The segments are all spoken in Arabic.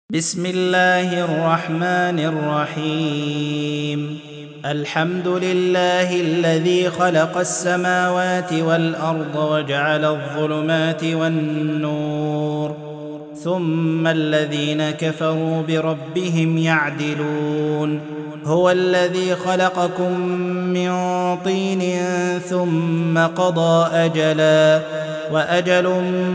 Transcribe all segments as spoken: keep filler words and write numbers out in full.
بسم الله الرحمن الرحيم. الحمد لله الذي خلق السماوات والأرض وجعل الظلمات والنور، ثم الذين كفروا بربهم يعدلون. هو الذي خلقكم من طين ثم قضى أجلا، وأجل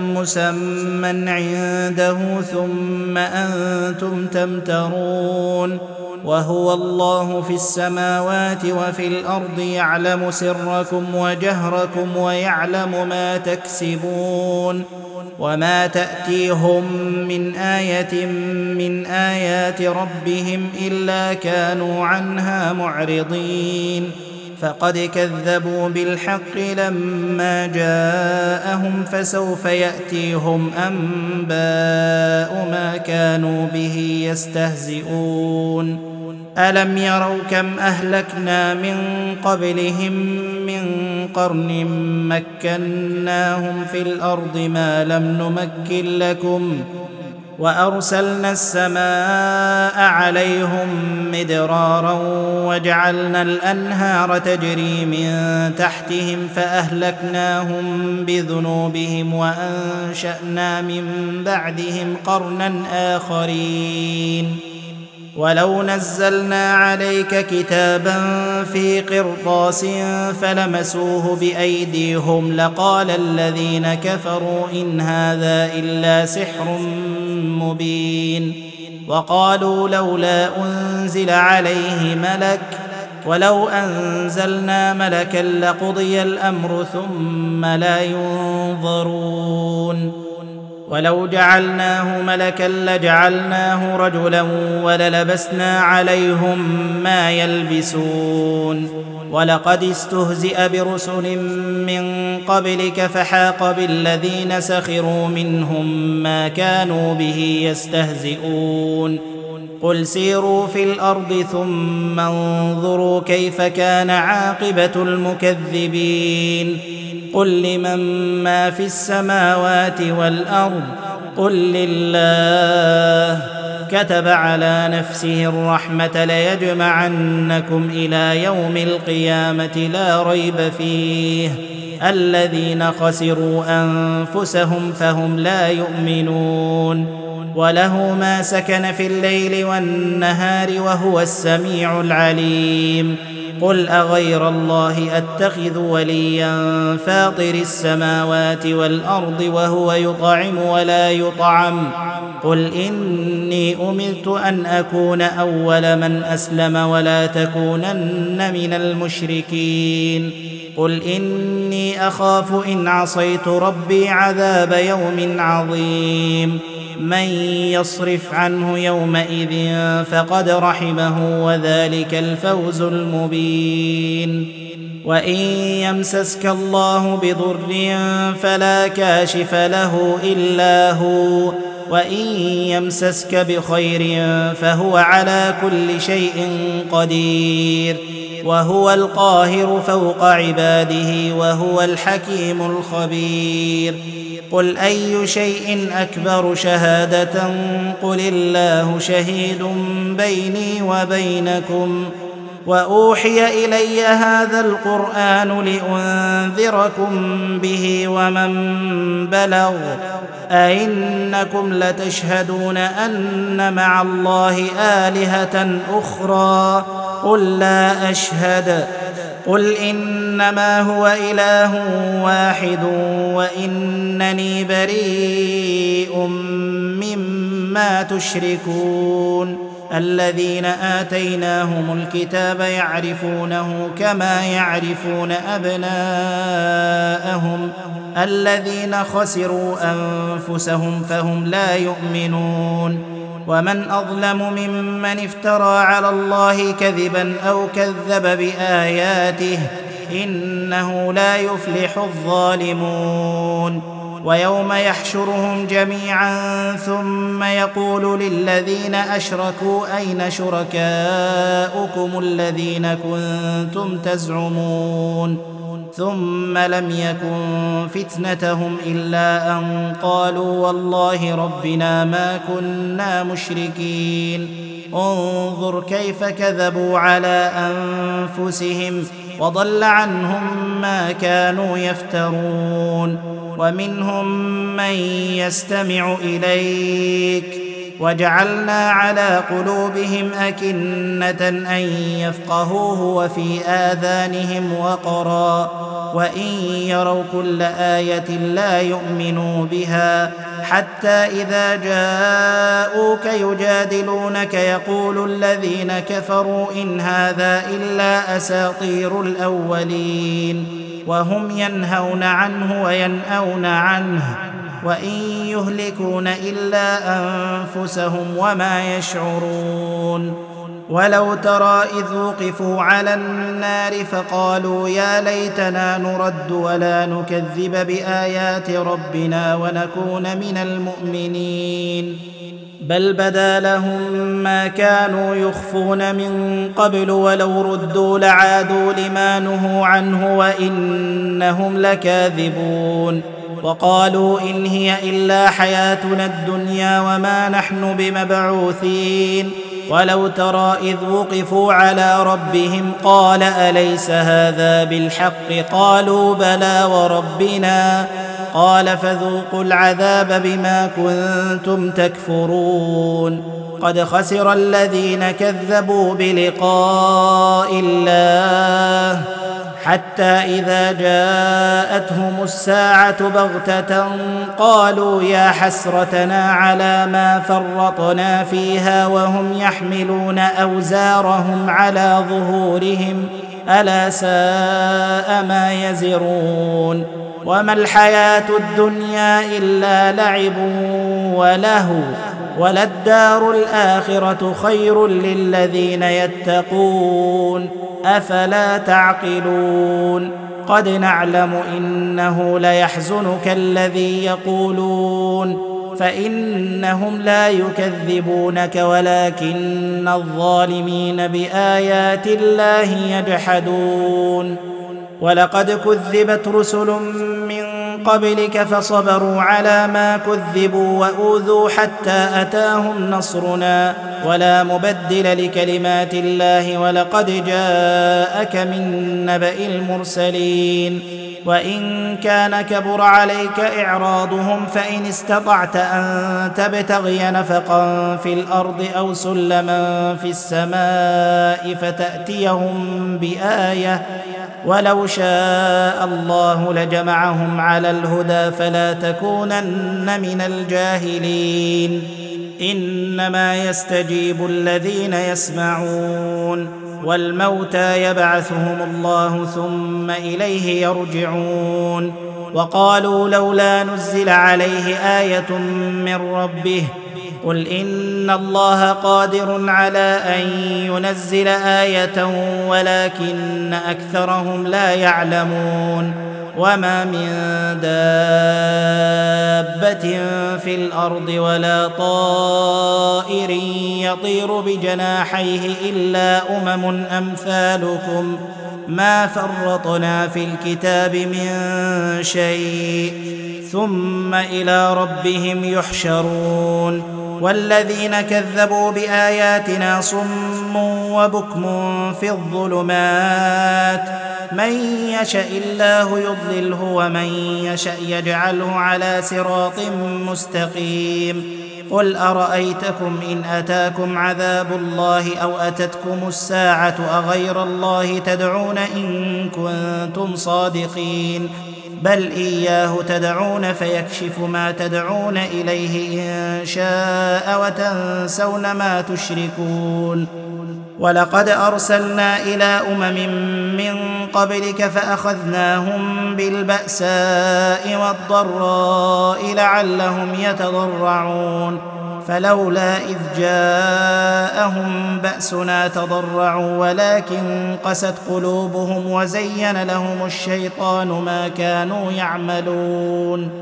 مسمى عنده ثم أنتم تمترون. وهو الله في السماوات وفي الأرض، يعلم سركم وجهركم ويعلم ما تكسبون. وما تأتيهم من آية من آيات ربهم إلا كانوا عنها معرضين. فقد كذبوا بالحق لما جاءهم، فسوف يأتيهم أنباء ما كانوا به يستهزئون. ألم يروا كم أهلكنا من قبلهم من قرن مكناهم في الأرض ما لم نمكن لكم، وأرسلنا السماء عليهم مدرارا وجعلنا الأنهار تجري من تحتهم فأهلكناهم بذنوبهم وأنشأنا من بعدهم قرنا آخرين. ولو نزلنا عليك كتابا في قرطاس فلمسوه بأيديهم لقال الذين كفروا إن هذا إلا سحر مبين. وقالوا لولا أنزل عليه ملك، ولو أنزلنا ملكا لقضي الأمر ثم لا ينظرون. ولو جعلناه ملكا لجعلناه رجلا وللبسنا عليهم ما يلبسون. ولقد استهزئ برسل من قبلك فحاق بالذين سخروا منهم ما كانوا به يستهزئون. قل سيروا في الأرض ثم انظروا كيف كان عاقبة المكذبين. قل لمن ما في السماوات والأرض قل لله. كتب على نفسه الرحمة ليجمعنكم إلى يوم القيامة لا ريب فيه. الذين خسروا أنفسهم فهم لا يؤمنون. وله ما سكن في الليل والنهار وهو السميع العليم. قل أغير الله أتخذ وليا فاطر السماوات والأرض وهو يطعم ولا يطعم. قل إني أمرت أن أكون أول من أسلم ولا تكونن من المشركين. قل إني أخاف إن عصيت ربي عذاب يوم عظيم. من يصرف عنه يومئذ فقد رحمه وذلك الفوز المبين. وإن يمسسك الله بضر فلا كاشف له إلا هو، وإن يمسسك بخير فهو على كل شيء قدير. وهو القاهر فوق عباده وهو الحكيم الخبير. قل أي شيء أكبر شهادة قل الله شهيد بيني وبينكم. وأوحي إلي هذا القرآن لأنذركم به ومن بلغ. أئنكم لتشهدون أن مع الله آلهة أخرى قل لا أشهد. قل إنما هو إله واحد وإنني بريء مما تشركون. الذين آتيناهم الكتاب يعرفونه كما يعرفون أبناءهم. الذين خسروا أنفسهم فهم لا يؤمنون. ومن أظلم ممن افترى على الله كذبا أو كذب بآياته إنه لا يفلح الظالمون. ويوم يحشرهم جميعا ثم يقول للذين أشركوا أين شركاؤكم الذين كنتم تزعمون. ثم لم يكن فتنتهم إلا أن قالوا والله ربنا ما كنا مشركين انظر كيف كذبوا على أنفسهم وضل عنهم ما كانوا يفترون ومنهم من يستمع إليك وجعلنا على قلوبهم أكنة أن يفقهوه وفي آذانهم وقرا وإن يروا كل آية لا يؤمنوا بها حتى إذا جاءوك يجادلونك يقول الذين كفروا إن هذا إلا أساطير الأولين وهم ينهون عنه وينأون عنه وإن يهلكون إلا أنفسهم وما يشعرون ولو ترى إذ وقفوا على النار فقالوا يا ليتنا نرد ولا نكذب بآيات ربنا ونكون من المؤمنين بل بدا لهم ما كانوا يخفون من قبل ولو ردوا لعادوا لما نهوا عنه وإنهم لكاذبون وقالوا إن هي إلا حياتنا الدنيا وما نحن بمبعوثين ولو ترى إذ وقفوا على ربهم قال أليس هذا بالحق قالوا بلى وربنا قال فذوقوا العذاب بما كنتم تكفرون قد خسر الذين كذبوا بلقاء الله حتى إذا جاءتهم الساعة بغتة قالوا يا حسرتنا على ما فرطنا فيها وهم يحملون أوزارهم على ظهورهم ألا ساء ما يزرون وما الحياة الدنيا إلا لعب ولهو وللدار الآخرة خير للذين يتقون أفلا تعقلون قد نعلم إنه ليحزنك الذي يقولون فإنهم لا يكذبونك ولكن الظالمين بآيات الله يجحدون ولقد كذبت رسل من قبلك فصبروا على ما كذبوا وأوذوا حتى أتاهم نصرنا ولا مبدل لكلمات الله ولقد جاءك من نبأ المرسلين وإن كان كبر عليك إعراضهم فإن استطعت أن تبتغي نفقا في الأرض أو سلما في السماء فتأتيهم بآية ولو شاء الله لجمعهم على الهدى فلا تكونن من الجاهلين إنما يستجيب الذين يسمعون والموتى يبعثهم الله ثم إليه يرجعون وقالوا لولا نزل عليه آية من ربه قل إن الله قادر على أن ينزل آية ولكن أكثرهم لا يعلمون وما من دابة في الأرض ولا طائر يطير بجناحيه إلا أمم أمثالكم ما فرطنا في الكتاب من شيء ثم إلى ربهم يحشرون والذين كذبوا بآياتنا صم وبكم في الظلمات من يشاء الله يضلله ومن يشاء يجعله على صراط مستقيم قل أرأيتكم إن أتاكم عذاب الله أو أتتكم الساعة أغير الله تدعون إن كنتم صادقين بل إياه تدعون فيكشف ما تدعون إليه إن شاء وتنسون ما تشركون ولقد أرسلنا إلى أمم من قبلك فأخذناهم بالبأساء والضراء لعلهم يتضرعون فلولا إذ جاءهم بأسنا تضرعوا ولكن قست قلوبهم وزين لهم الشيطان ما كانوا يعملون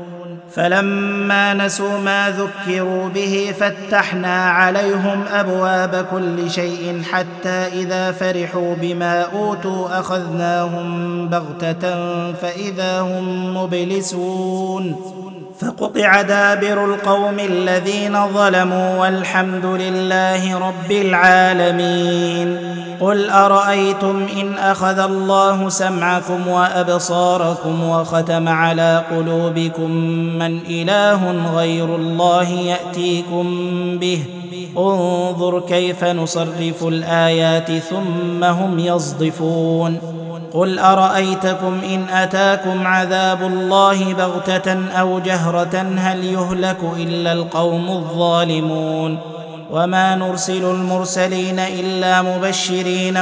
فلما نسوا ما ذكروا به فتحنا عليهم أبواب كل شيء حتى إذا فرحوا بما أوتوا أخذناهم بغتة فإذا هم مبلسون فقطع دابر القوم الذين ظلموا والحمد لله رب العالمين. قل أرأيتم إن أخذ الله سمعكم وأبصاركم وختم على قلوبكم من إله غير الله يأتيكم به انظر كيف نصرف الآيات ثم هم يصدفون. قل أرأيتكم إن أتاكم عذاب الله بغتة أو جهرة هل يهلك إلا القوم الظالمون. وما نرسل المرسلين إلا مبشرين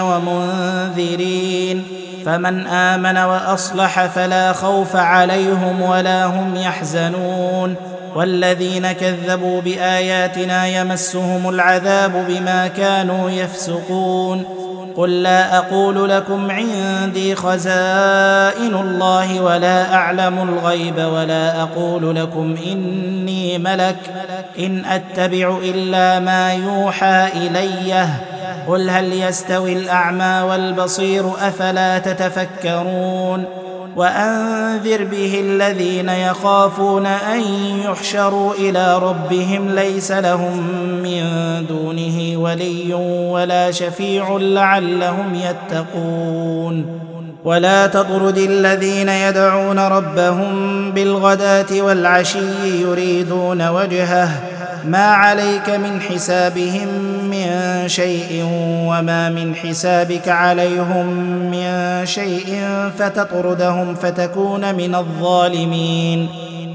ومنذرين فمن آمن وأصلح فلا خوف عليهم ولا هم يحزنون. والذين كذبوا بآياتنا يمسهم العذاب بما كانوا يفسقون. قل لا أقول لكم عندي خزائن الله ولا أعلم الغيب ولا أقول لكم إني ملك إن أتبع إلا ما يوحى إليه قل هل يستوي الأعمى والبصير أفلا تتفكرون. وأنذر به الذين يخافون أن يحشروا إلى ربهم ليس لهم من دونه ولي ولا شفيع لعلهم يتقون. ولا تطرد الذين يدعون ربهم بالغداة والعشي يريدون وجهه ما عليك من حسابهم من شيء وما من حسابك عليهم من شيء فتطردهم فتكون من الظالمين.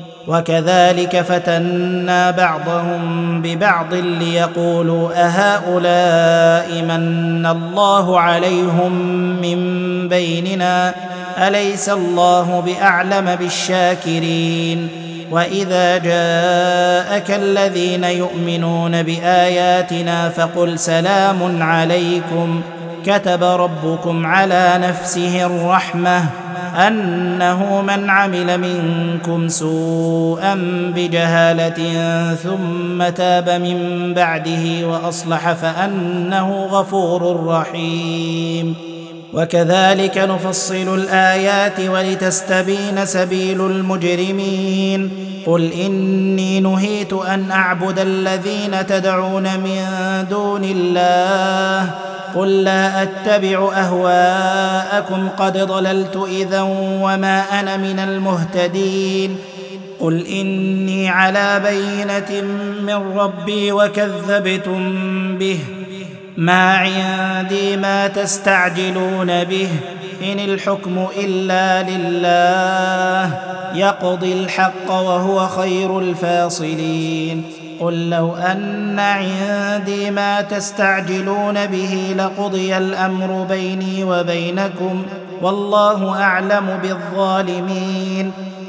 وكذلك فتنا بعضهم ببعض ليقولوا أهؤلاء من الله عليهم من بيننا أليس الله بأعلم بالشاكرين. وإذا جاءك الذين يؤمنون بآياتنا فقل سلام عليكم كتب ربكم على نفسه الرحمة أنه من عمل منكم سوءا بجهالة ثم تاب من بعده وأصلح فأنه غفور رحيم. وكذلك نفصل الآيات ولتستبين سبيل المجرمين. قل إني نهيت أن أعبد الذين تدعون من دون الله قل لا أتبع أهواءكم قد ضللت إذا وما أنا من المهتدين. قل إني على بينة من ربي وكذبتم به ما عندي ما تستعجلون به إن الحكم إلا لله يقضي الحق وهو خير الفاصلين. قل لو أن عندي ما تستعجلون به لقضي الأمر بيني وبينكم والله أعلم بالظالمين.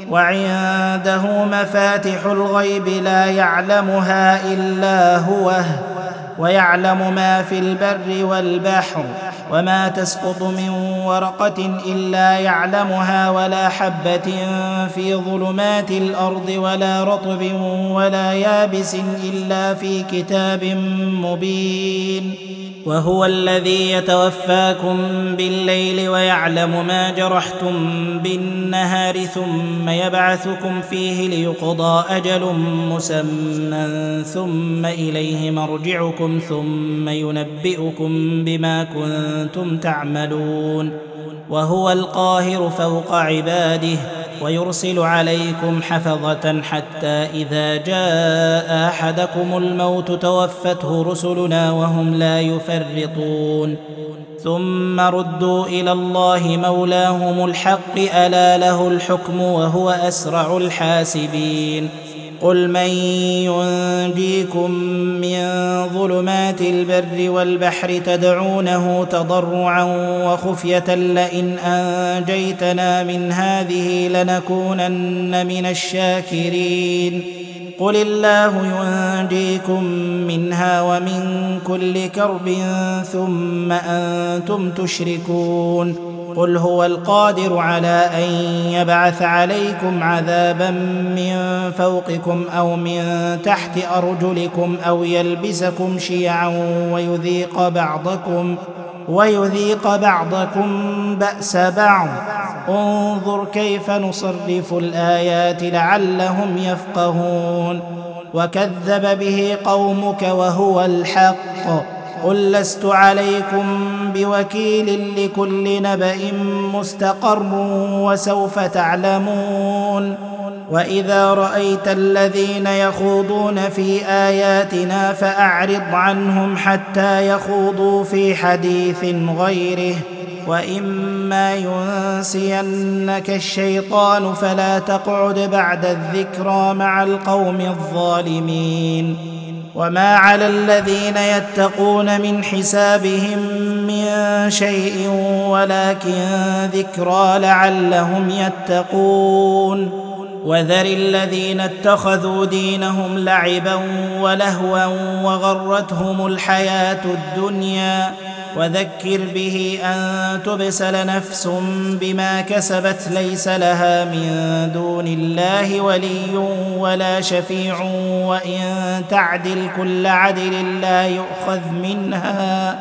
وعنده مفاتح الغيب لا يعلمها إلا هو ويعلم ما في البر والبحر وما تسقط من ورقة إلا يعلمها ولا حبة في ظلمات الأرض ولا رطب ولا يابس إلا في كتاب مبين. وهو الذي يتوفاكم بالليل ويعلم ما جرحتم بالنهار ثم يبعثكم فيه ليقضى أجل مسمى ثم إليه مرجعكم ثم ينبئكم بما كنتم تعملون. وهو القاهر فوق عباده ويرسل عليكم حفظة حتى إذا جاء أحدكم الموت توفته رسلنا وهم لا يفرطون. ثم ردوا إلى الله مولاهم الحق ألا له الحكم وهو أسرع الحاسبين. قل من ينجيكم من ظلمات البر والبحر تدعونه تضرعا وخفية لئن أنجيتنا من هذه لنكونن من الشاكرين. قل الله ينجيكم منها ومن كل كرب ثم أنتم تشركون. قل هو القادر على أن يبعث عليكم عذابا من فوقكم أو من تحت أرجلكم أو يلبسكم شيعا ويذيق بعضكم ويذيق بعضكم بأس بعض انظر كيف نصرف الآيات لعلهم يفقهون وكذب به قومك وهو الحق قل لست عليكم بوكيل لكل نبأ مستقر وسوف تعلمون وإذا رأيت الذين يخوضون في آياتنا فأعرض عنهم حتى يخوضوا في حديث غيره وإما ينسينك الشيطان فلا تقعد بعد الذكرى مع القوم الظالمين وما على الذين يتقون من حسابهم من شيء ولكن ذكرى لعلهم يتقون وذر الذين اتخذوا دينهم لعبا ولهوا وغرتهم الحياة الدنيا وذكر به أن تبسل نفس بما كسبت ليس لها من دون الله ولي ولا شفيع وإن تعدل كل عدل لا يؤخذ منها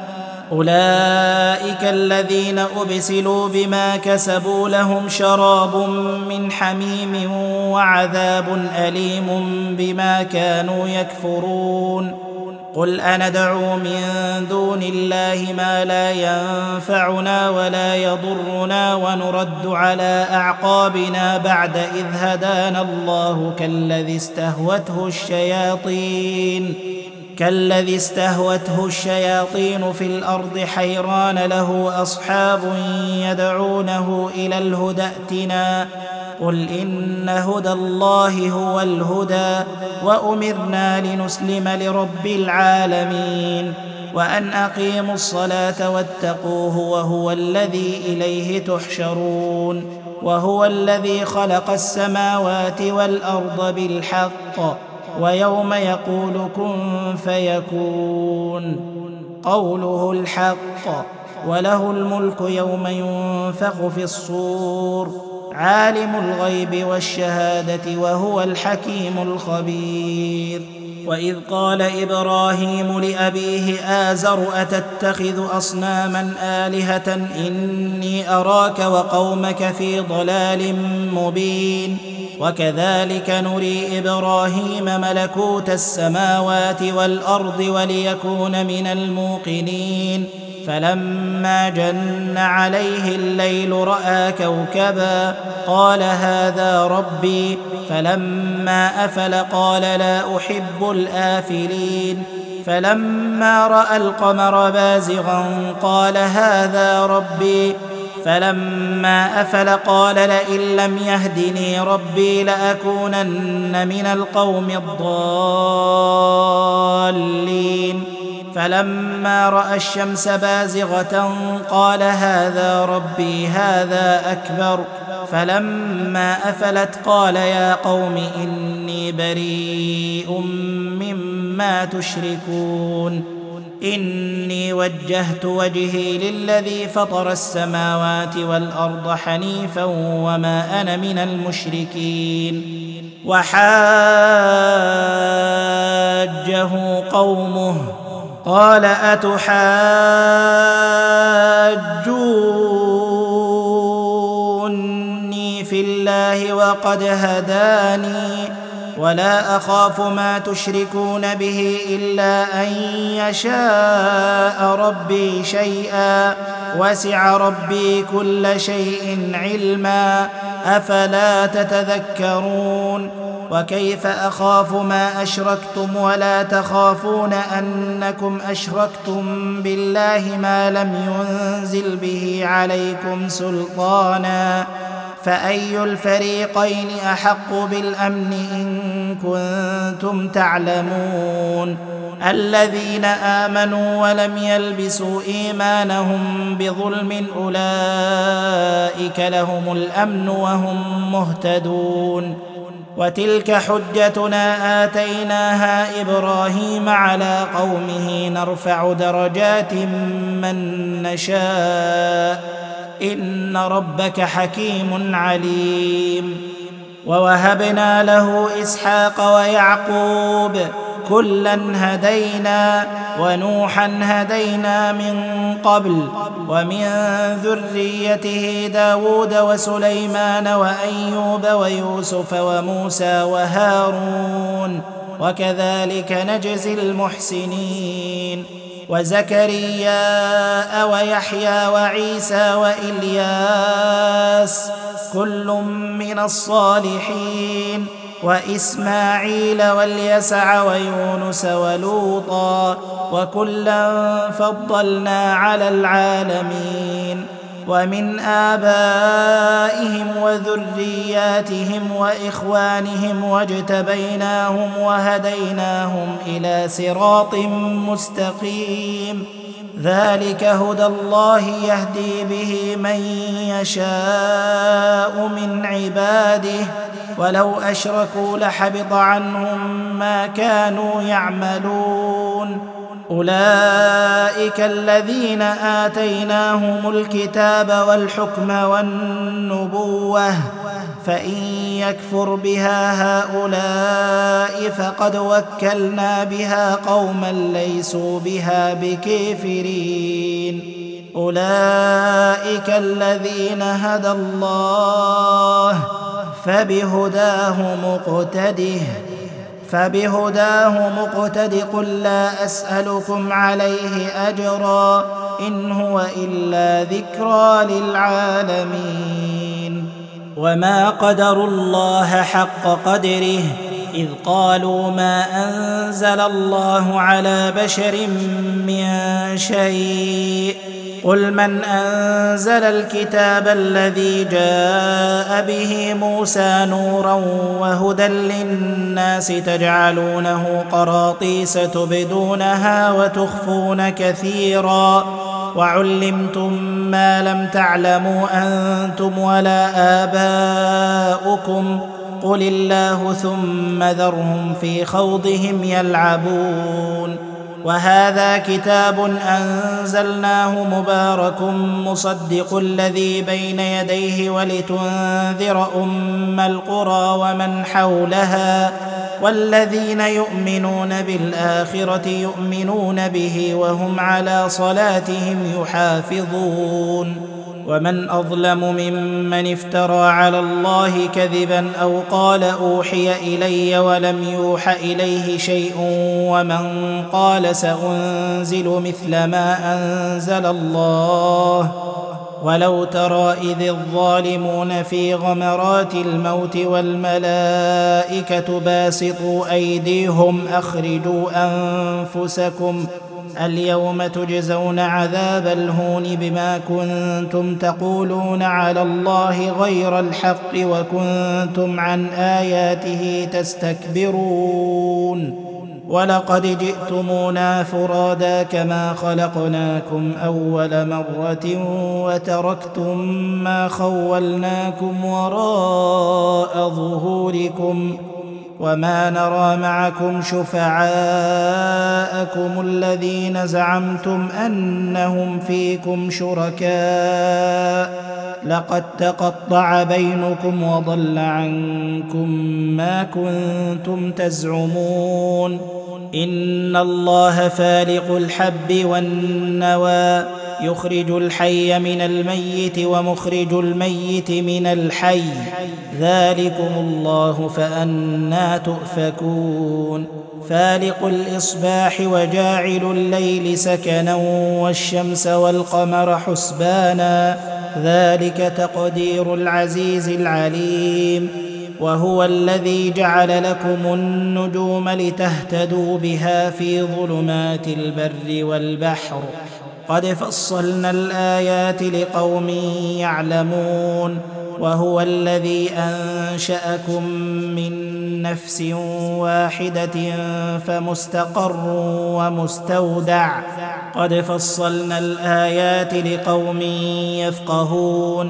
أولئك الذين أبسلوا بما كسبوا لهم شراب من حميم وعذاب أليم بما كانوا يكفرون قل أندعو من دون الله ما لا ينفعنا ولا يضرنا ونرد على أعقابنا بعد إذ هدانا الله كالذي استهوته الشياطين كالذي استهوته الشياطين في الأرض حيران له أصحاب يدعونه إلى الهدى ائتنا قل إن هدى الله هو الهدى وأمرنا لنسلم لرب العالمين وأن أقيموا الصلاة واتقوه وهو الذي إليه تحشرون وهو الذي خلق السماوات والأرض بالحق ويوم يقول كن فيكون قوله الحق وله الملك يوم ينفخ في الصور عالم الغيب والشهادة وهو الحكيم الخبير وإذ قال إبراهيم لأبيه آزر أتتخذ أصناما آلهة إني أراك وقومك في ضلال مبين وكذلك نري إبراهيم ملكوت السماوات والأرض وليكون من الموقنين فلما جن عليه الليل رأى كوكبا قال هذا ربي فلما أفل قال لا أحب الآفلين فلما رأى القمر بازغا قال هذا ربي فلما أفل قال لئن لم يهدني ربي لأكونن من القوم الضالين فلما رأى الشمس بازغة قال هذا ربي هذا أكبر فلما أفلت قال يا قوم إني بريء مما تشركون إني وجهت وجهي للذي فطر السماوات والأرض حنيفا وما أنا من المشركين وحاجه قومه قال أتحاجوني في الله وقد هداني ولا أخاف ما تشركون به إلا أن يشاء ربي شيئا وسع ربي كل شيء علما أفلا تتذكرون وكيف أخاف ما أشركتم ولا تخافون أنكم أشركتم بالله ما لم ينزل به عليكم سلطانا فأي الفريقين أحق بالأمن إن كنتم تعلمون الذين آمنوا ولم يلبسوا إيمانهم بظلم أولئك لهم الأمن وهم مهتدون وتلك حجتنا آتيناها إبراهيم على قومه نرفع درجات من نشاء إن ربك حكيم عليم. ووهبنا له إسحاق ويعقوب كلا هدينا ونوحا هدينا من قبل ومن ذريته داود وسليمان وأيوب ويوسف وموسى وهارون وكذلك نجزي المحسنين. وزكريا ويحيى وعيسى وإلياس كل من الصالحين وإسماعيل واليسع ويونس ولوطا وكلا فضلنا على العالمين. ومن آبائهم وذرياتهم وإخوانهم واجتبيناهم وهديناهم إلى صراط مستقيم. ذلك هدى الله يهدي به من يشاء من عباده ولو أشركوا لحبط عنهم ما كانوا يعملون. أولئك الذين آتيناهم الكتاب والحكم والنبوة فإن يكفر بها هؤلاء فقد وكلنا بها قوما ليسوا بها بكافرين. أولئك الذين هدى الله فبهداه مقتده فبهداه مقتد قل لا أسألكم عليه أجرا إن هو إلا ذكرى للعالمين. وما قدروا الله حق قدره إذ قالوا ما أنزل الله على بشر من شيء قل من أنزل الكتاب الذي جاء به موسى نورا وهدى للناس تجعلونه قراطيس تبدونها وتخفون كثيرا وعلمتم ما لم تعلموا أنتم ولا آباؤكم قل الله ثم ذرهم في خوضهم يلعبون. وهذا كتاب أنزلناه مبارك مصدق الذي بين يديه ولتنذر أم القرى ومن حولها والذين يؤمنون بالآخرة يؤمنون به وهم على صلاتهم يحافظون. ومن أظلم ممن افترى على الله كذبا أو قال أوحي إلي ولم يوح إليه شيء ومن قال سأنزل مثل ما أنزل الله ولو ترى إذ الظالمون في غمرات الموت والملائكة باسطوا أيديهم أخرجوا أنفسكم اليوم تجزون عذاب الهون بما كنتم تقولون على الله غير الحق وكنتم عن آياته تستكبرون. ولقد جئتمونا فرادا كما خلقناكم أول مرة وتركتم ما خولناكم وراء ظهوركم وما نرى معكم شفعاءكم الذين زعمتم أنهم فيكم شركاء لقد تقطع بينكم وضل عنكم ما كنتم تزعمون. إن الله فالق الحب والنوى يخرج الحي من الميت ومخرج الميت من الحي ذلكم الله فأنى تؤفكون. فالق الإصباح وجاعل الليل سكنا والشمس والقمر حسبانا ذلك تقدير العزيز العليم. وهو الذي جعل لكم النجوم لتهتدوا بها في ظلمات البر والبحر قد فصلنا الآيات لقوم يعلمون. وهو الذي أنشأكم من نفس واحدة فمستقر ومستودع قد فصلنا الآيات لقوم يفقهون.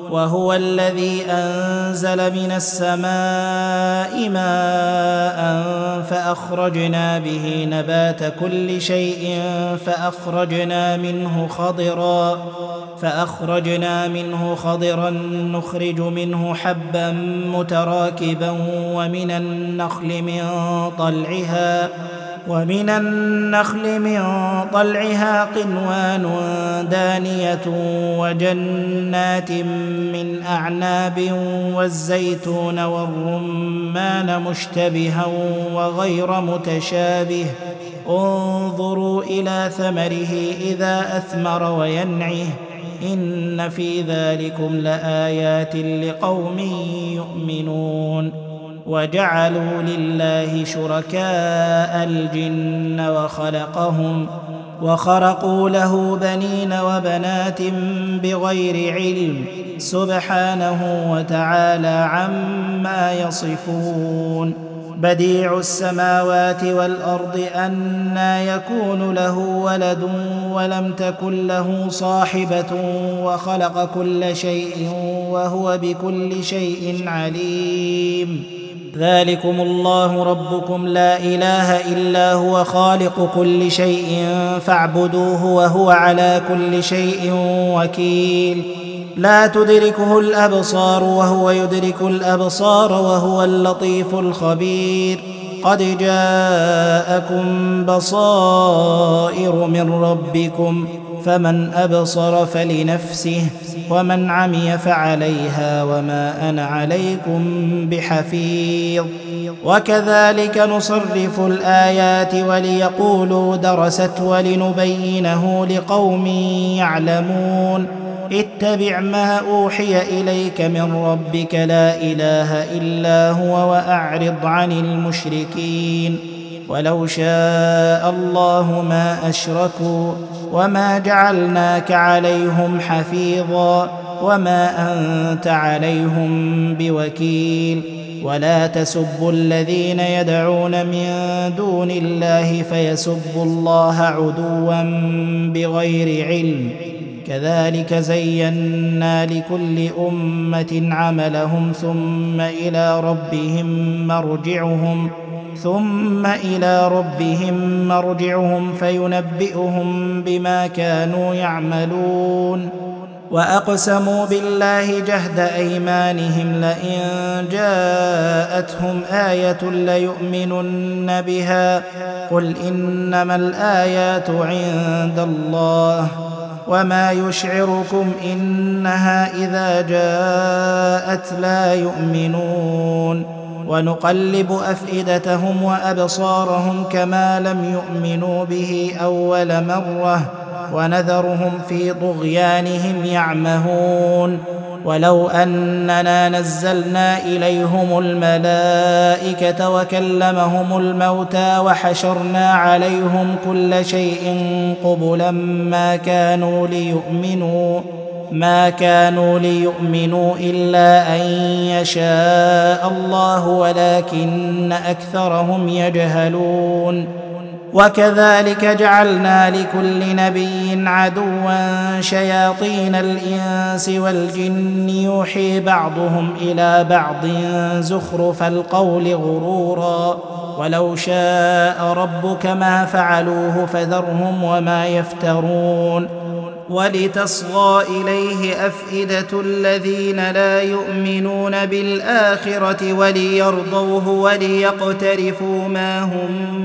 وهو الذي أنزل من السماء ماء فأخرجنا به نبات كل شيء فأخرجنا منه خضرا فأخرجنا منه خضرا نخرج منه حبا متراكبا ومن النخل من طلعها ومن النخل من طلعها قنوان دانية وجنات من أعناب والزيتون والرمان مشتبها وغير متشابه انظروا إلى ثمره إذا أثمر وينعه إن في ذلكم لآيات لقوم يؤمنون وجعلوا لله شركاء الجن وخلقهم وخرقوا له بنين وبنات بغير علم سبحانه وتعالى عما يصفون بديع السماوات والأرض أنى يكون له ولد ولم تكن له صاحبة وخلق كل شيء وهو بكل شيء عليم ذلكم الله ربكم لا إله إلا هو خالق كل شيء فاعبدوه وهو على كل شيء وكيل لا تدركه الأبصار وهو يدرك الأبصار وهو اللطيف الخبير قد جاءكم بصائر من ربكم فمن أبصر فلنفسه ومن عمي فعليها وما أنا عليكم بحفيظ وكذلك نصرف الآيات وليقولوا درست ولنبينه لقوم يعلمون اتبع ما أوحي إليك من ربك لا إله إلا هو وأعرض عن المشركين ولو شاء الله ما أشركوا وما جعلناك عليهم حفيظا وما أنت عليهم بوكيل ولا تسبوا الذين يدعون من دون الله فيسبوا الله عدوا بغير علم كذلك زينا لكل أمة عملهم ثم إلى ربهم مرجعهم ثم إلى ربهم مرجعهم فينبئهم بما كانوا يعملون وأقسموا بالله جهد أيمانهم لئن جاءتهم آية ليؤمنن بها قل إنما الآيات عند الله وما يشعركم إنها إذا جاءت لا يؤمنون ونقلب أفئدتهم وأبصارهم كما لم يؤمنوا به أول مرة ونذرهم في طغيانهم يعمهون ولو أننا نزلنا إليهم الملائكة وكلمهم الموتى وحشرنا عليهم كل شيء قبلا ما كانوا ليؤمنوا ما كانوا ليؤمنوا إلا أن يشاء الله ولكن أكثرهم يجهلون وكذلك جعلنا لكل نبي عدوا شياطين الإنس والجن يوحي بعضهم إلى بعض زخرف القول غرورا ولو شاء ربك ما فعلوه فذرهم وما يفترون ولتصغى إليه أفئدة الذين لا يؤمنون بالآخرة وليرضوه وليقترفوا ما هم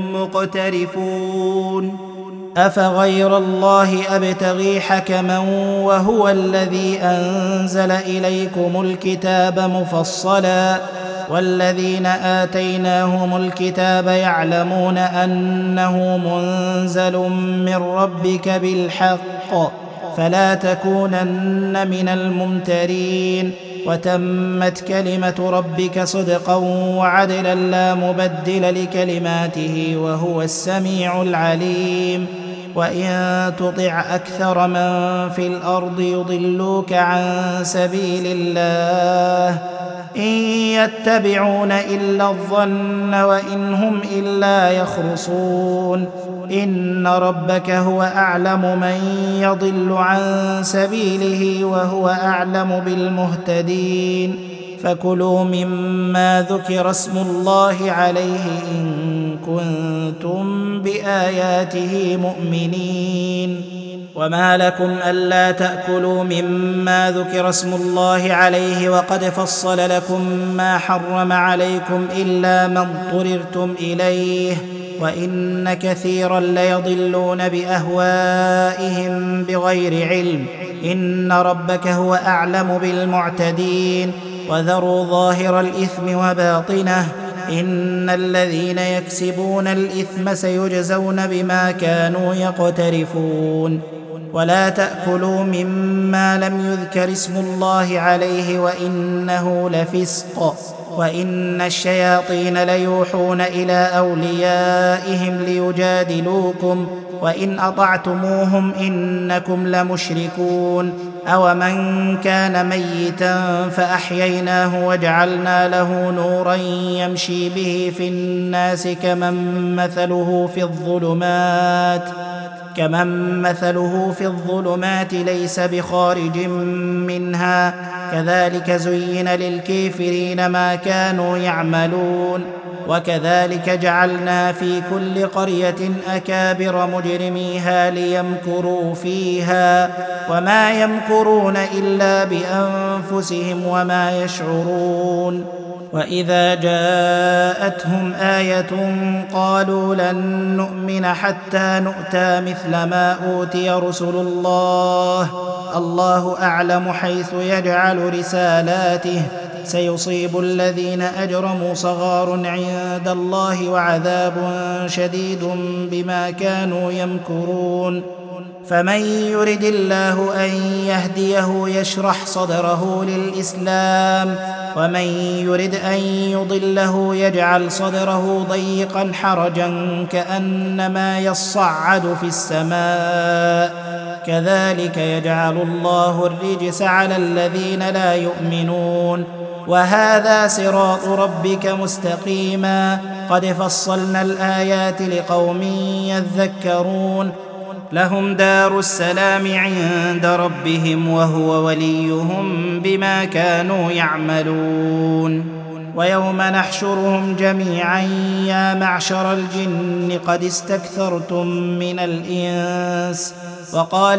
مقترفون أفغير الله أبتغي حكما وهو الذي أنزل إليكم الكتاب مفصلا والذين آتيناهم الكتاب يعلمون أنه منزل من ربك بالحق فلا تكونن من الممترين وتمت كلمة ربك صدقا وعدلا لا مبدل لكلماته وهو السميع العليم وإن تطع أكثر من في الأرض يضلوك عن سبيل الله إن يتبعون إلا الظن وإن هم إلا يخرصون إن ربك هو أعلم من يضل عن سبيله وهو أعلم بالمهتدين فكلوا مما ذكر اسم الله عليه إن كنتم بآياته مؤمنين وما لكم ألا تأكلوا مما ذكر اسم الله عليه وقد فصل لكم ما حرم عليكم إلا ما اضطررتم إليه وإن كثيرا ليضلون بأهوائهم بغير علم إن ربك هو أعلم بالمعتدين وذروا ظاهر الإثم وباطنه إن الذين يكسبون الإثم سيجزون بما كانوا يقترفون ولا تأكلوا مما لم يذكر اسم الله عليه وإنه لفسق وإن الشياطين ليوحون إلى أوليائهم ليجادلوكم وإن أطعتموهم إنكم لمشركون أومن كان ميتا فأحييناه وجعلنا له نورا يمشي به في الناس كمن مثله في الظلمات كمن مثله في الظلمات ليس بخارج منها كذلك زين للكافرين ما كانوا يعملون وكذلك جعلنا في كل قرية أكابر مجرميها ليمكروا فيها وما يمكرون إلا بأنفسهم وما يشعرون وإذا جاءتهم آية قالوا لن نؤمن حتى نؤتى مثل ما أوتي رسل الله الله أعلم حيث يجعل رسالاته سيصيب الذين أجرموا صغار عند الله وعذاب شديد بما كانوا يمكرون فمن يرد الله أن يهديه يشرح صدره للإسلام ومن يرد أن يضله يجعل صدره ضيقا حرجا كأنما يصعد في السماء كذلك يجعل الله الرجس على الذين لا يؤمنون وهذا صراط ربك مستقيما قد فصلنا الآيات لقوم يذكرون لهم دار السلام عند ربهم وهو وليهم بما كانوا يعملون ويوم نحشرهم جميعا يا معشر الجن قد استكثرتم من الإنس وقال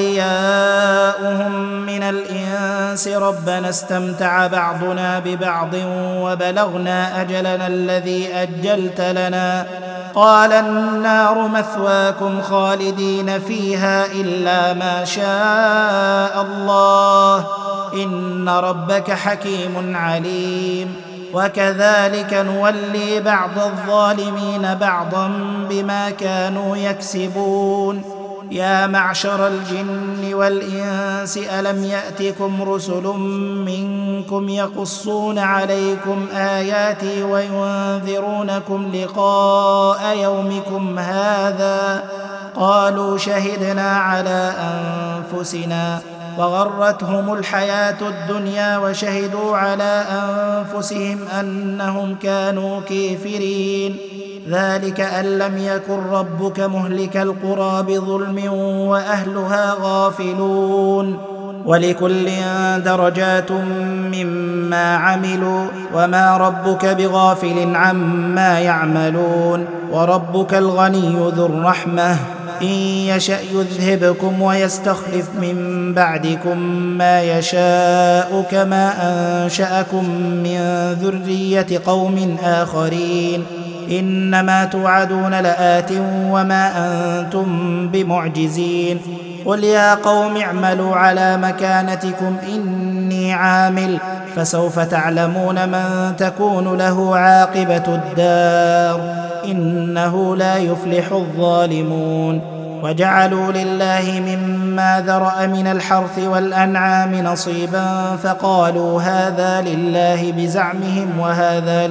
أولياؤهم من الإنس ربنا استمتع بعضنا ببعض وبلغنا أجلنا الذي أجلت لنا قال النار مثواكم خالدين فيها إلا ما شاء الله إن ربك حكيم عليم وكذلك نولي بعض الظالمين بعضا بما كانوا يكسبون يا معشر الجن والإنس ألم يأتكم رسل منكم يقصون عليكم آياتي وينذرونكم لقاء يومكم هذا قالوا شهدنا على أنفسنا وغرتهم الحياة الدنيا وشهدوا على أنفسهم أنهم كانوا كافرين ذلك أن لم يكن ربك مهلك القرى بظلم وأهلها غافلون ولكل درجات مما عملوا وما ربك بغافل عما يعملون وربك الغني ذو الرحمة إن يشأ يذهبكم ويستخلف من بعدكم ما يشاء كما أنشأكم من ذرية قوم آخرين إنما توعدون لآت وما أنتم بمعجزين قل يا قوم اعملوا على مكانتكم إني عامل فسوف تعلمون من تكون له عاقبة الدار إنه لا يفلح الظالمون وجعلوا لله مما ذرأ من الحرث والأنعام نصيبا فقالوا هذا لله بزعمهم وهذا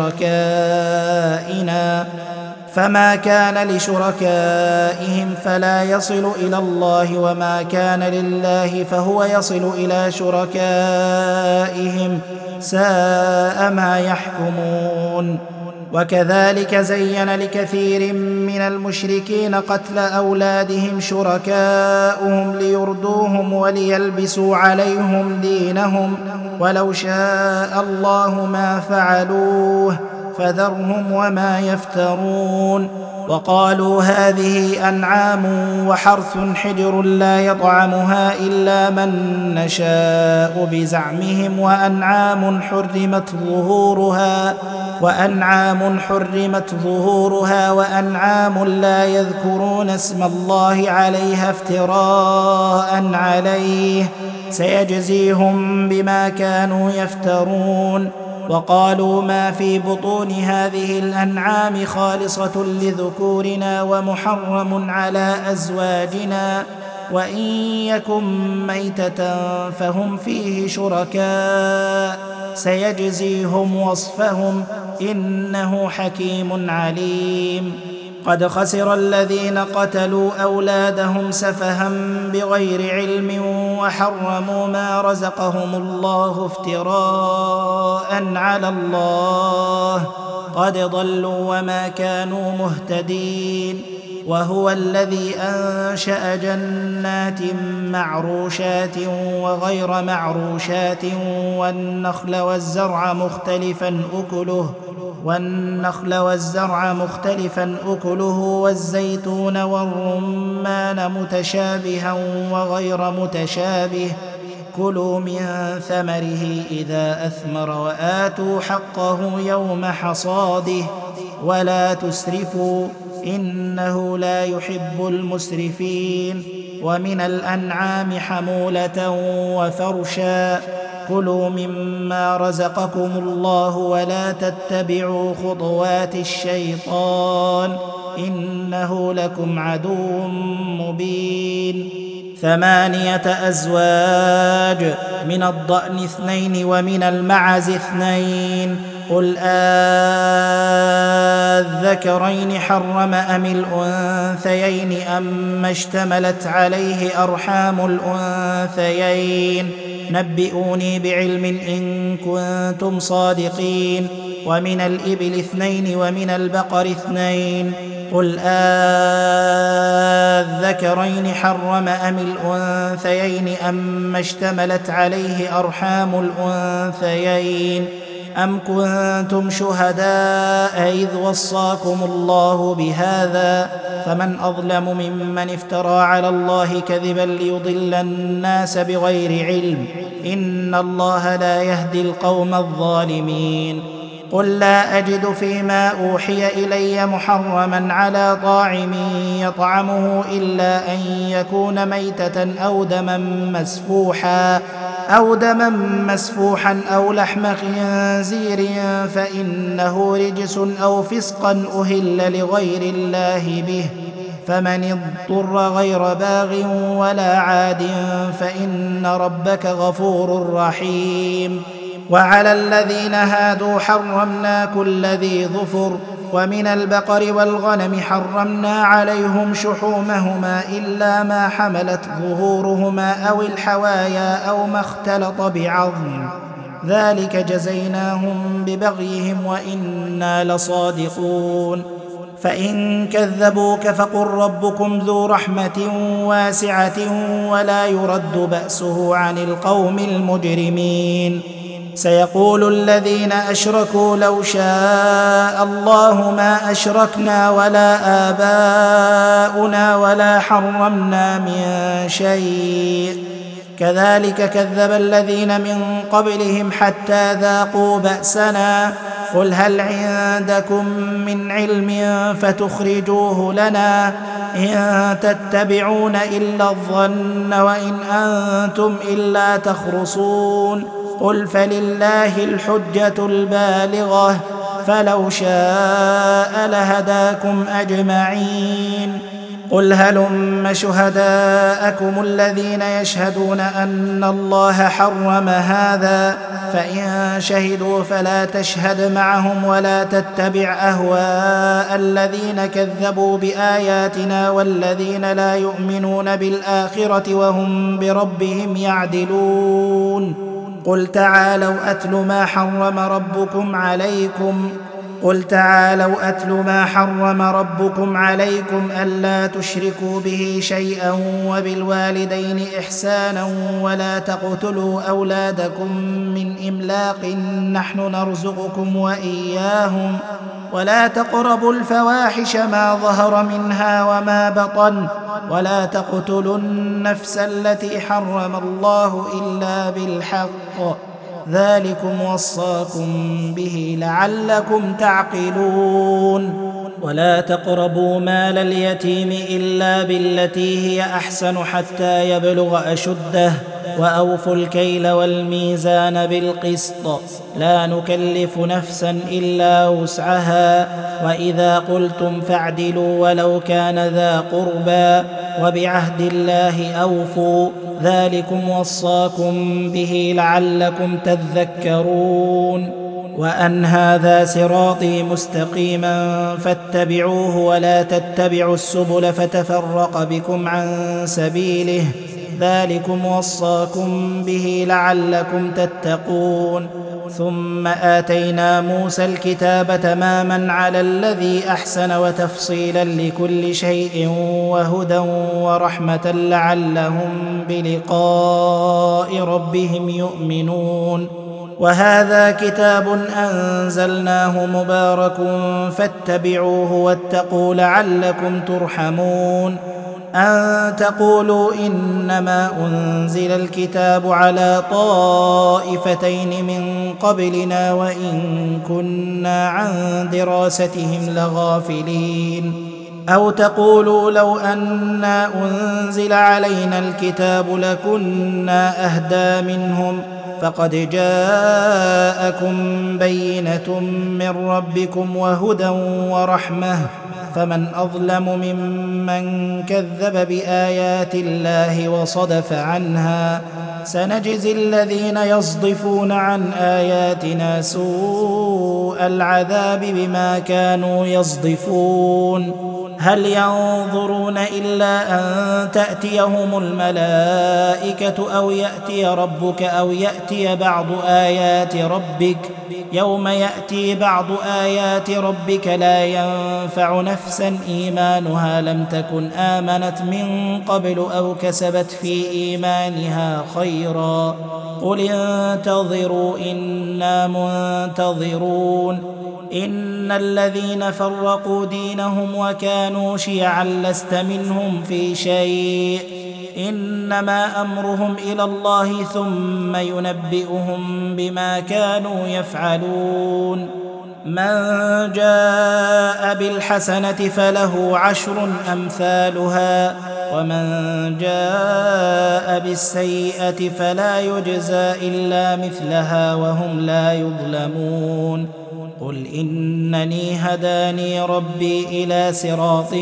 لشركائنا فما كان لشركائهم فلا يصل إلى الله وما كان لله فهو يصل إلى شركائهم ساء ما يحكمون وكذلك زين لكثير من المشركين قتل أولادهم شركاؤهم ليردوهم وليلبسوا عليهم دينهم ولو شاء الله ما فعلوه فذرهم وما يفترون. وقالوا هذه أنعام وحرث حجر لا يطعمها إلا من نشاء بزعمهم وأنعام حرمت ظهورها وأنعام حرمت ظهورها وأنعام لا يذكرون اسم الله عليها افتراء عليه سيجزيهم بما كانوا يفترون. وقالوا ما في بطون هذه الأنعام خالصة لذكورنا ومحرم على أزواجنا وإن يكن ميتة فهم فيه شركاء سيجزيهم وصفهم إنه حكيم عليم. قد خسر الذين قتلوا أولادهم سفها بغير علم وحرموا ما رزقهم الله افتراء على الله قد ضلوا وما كانوا مهتدين. وهو الذي أنشأ جنات معروشات وغير معروشات والنخل والزرع مختلفا أكله والنخل والزرع مختلفا أكله والزيتون والرمان متشابها وغير متشابه كلوا من ثمره إذا أثمر وآتوا حقه يوم حصاده ولا تسرفوا إنه لا يحب المسرفين. ومن الأنعام حمولة وفرشا كلوا مما رزقكم الله ولا تتبعوا خطوات الشيطان إنه لكم عدو مبين. ثمانية أزواج من الضأن اثنين ومن المعز اثنين قل آذكرين حرم أم الأنثيين أم اشتملت عليه أرحام الأنثيين نبئوني بعلم إن كنتم صادقين. ومن الإبل اثنين ومن البقر اثنين قل آذكرين حرم أم الأنثيين أم اشتملت عليه أرحام الأنثيين أم كنتم شهداء إذ وصاكم الله بهذا فمن أظلم ممن افترى على الله كذبا ليضل الناس بغير علم إن الله لا يهدي القوم الظالمين. قل لا أجد فيما أوحي إلي محرما على طاعم يطعمه إلا أن يكون ميتة أو دما مسفوحا أو دما مسفوحا أو لحم خنزير فإنه رجس أو فسقا أهل لغير الله به فمن اضطر غير باغ ولا عاد فإن ربك غفور رحيم. وعلى الذين هادوا حرمنا كل ذي ظفر ومن البقر والغنم حرمنا عليهم شحومهما إلا ما حملت ظهورهما أو الحوايا أو ما اختلط بعظم ذلك جزيناهم ببغيهم وإنا لصادقون. فإن كذبوك فقل ربكم ذو رحمة واسعة ولا يرد بأسه عن القوم المجرمين. سيقول الذين أشركوا لو شاء الله ما أشركنا ولا آباؤنا ولا حرمنا من شيء كذلك كذب الذين من قبلهم حتى ذاقوا بأسنا قل هل عندكم من علم فتخرجوه لنا إن تتبعون إلا الظن وإن أنتم إلا تخرصون قل فلله الحجة البالغة فلو شاء لهداكم أجمعين. قل هلم شهداءكم الذين يشهدون أن الله حرم هذا فإن شهدوا فلا تشهد معهم ولا تتبع أهواء الذين كذبوا بآياتنا والذين لا يؤمنون بالآخرة وهم بربهم يعدلون. قل تعالوا أتل ما حرم ربكم عليكم قل تعالوا أتل ما حرم ربكم عليكم ألا تشركوا به شيئا وبالوالدين إحسانا ولا تقتلوا أولادكم من إملاق نحن نرزقكم وإياهم ولا تقربوا الفواحش ما ظهر منها وما بطن ولا تقتلوا النفس التي حرم الله إلا بالحق ذلكم وصاكم به لعلكم تعقلون ولا تقربوا مال اليتيم إلا بالتي هي أحسن حتى يبلغ أشده وأوفوا الكيل والميزان بالقسط لا نكلف نفسا إلا وسعها وإذا قلتم فاعدلوا ولو كان ذا قربى وبعهد الله أوفوا ذلكم وصاكم به لعلكم تذكرون وأن هذا صراطي مستقيما فاتبعوه ولا تتبعوا السبل فتفرق بكم عن سبيله ذلكم وصاكم به لعلكم تتقون ثم آتينا موسى الكتاب تماما على الذي أحسن وتفصيلا لكل شيء وهدى ورحمة لعلهم بلقاء ربهم يؤمنون وهذا كتاب أنزلناه مبارك فاتبعوه واتقوا لعلكم ترحمون أن تقولوا إنما أنزل الكتاب على طائفتين من قبلنا وإن كنا عن دراستهم لغافلين أو تقولوا لو أنا أنزل علينا الكتاب لكنا أهدى منهم فقد جاءكم بينة من ربكم وهدى ورحمة فمن أظلم ممن كذب بآيات الله وصدف عنها سنجزي الذين يصدفون عن آياتنا سوء العذاب بما كانوا يصدفون هل ينظرون إلا أن تأتيهم الملائكة أو يأتي ربك أو يأتي بعض آيات ربك يوم يأتي بعض آيات ربك لا ينفع نفسا إيمانها لم تكن آمنت من قبل أو كسبت في إيمانها خيرا قل انتظروا إنا منتظرون إن الذين فرقوا دينهم وكانوا شيعا لست منهم في شيء إنما أمرهم إلى الله ثم ينبئهم بما كانوا يفعلون من جاء بالحسنة فله عشر أمثالها ومن جاء بالسيئة فلا يجزى إلا مثلها وهم لا يظلمون قل إنني هداني ربي إلى صراط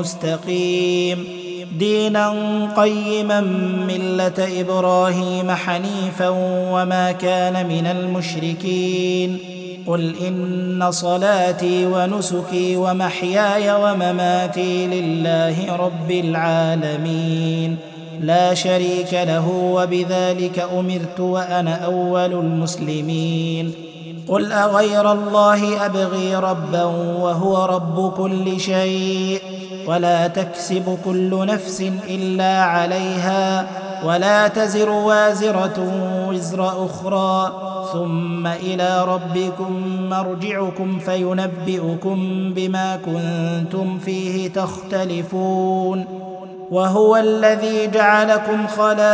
مستقيم دينا قيما ملة إبراهيم حنيفا وما كان من المشركين قل إن صلاتي ونسكي ومحياي ومماتي لله رب العالمين لا شريك له وبذلك أمرت وأنا أول المسلمين قل أغير الله أبغي ربا وهو رب كل شيء ولا تكسب كل نفس إلا عليها ولا تزر وازرة وزر أخرى ثم إلى ربكم مرجعكم فينبئكم بما كنتم فيه تختلفون وهو الذي جعلكم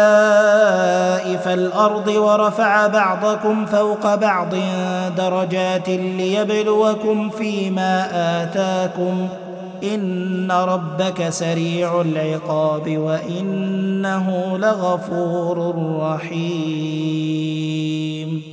خلائف الأرض ورفع بعضكم فوق بعض درجات ليبلوكم فيما آتاكم إن ربك سريع العقاب وإنه لغفور رحيم.